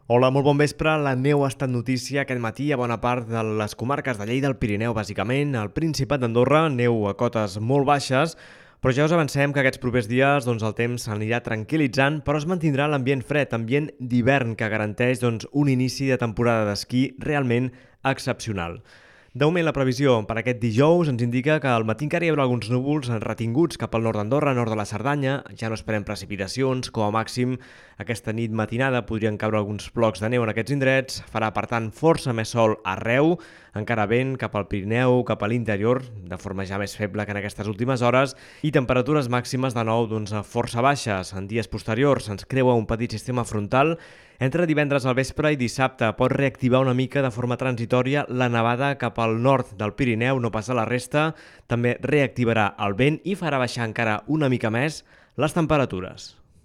Hola, molt bon vespre. La neu ha estat notícia aquest matí a bona part de les comarques de Lleida, el Pirineu, bàsicament, al Principat d'Andorra, neu a cotes molt baixes, però ja us avancem que aquests propers dies el temps s'anirà tranquil·litzant, però es mantindrà l'ambient fred, ambient d'hivern que garanteix un inici de temporada d'esquí realment excepcional. De moment, la previsió per aquest dijous ens indica que al matí encara hi haurà alguns núvols retinguts cap al nord d'Andorra, nord de la Cerdanya. Ja no esperem precipitacions, com a màxim aquesta nit matinada podrien caure alguns blocs de neu en aquests indrets. Farà, per tant, força més sol arreu, encara vent cap al Pirineu, cap a l'interior, de forma ja més feble que en aquestes últimes hores, i temperatures màximes de nou força baixes. En dies posteriors ens creua un petit sistema frontal. Entre divendres al vespre i dissabte pot reactivar una mica de forma transitòria la nevada cap al nord del Pirineu, no pas a la resta. També reactivarà el vent i farà baixar encara una mica més les temperatures.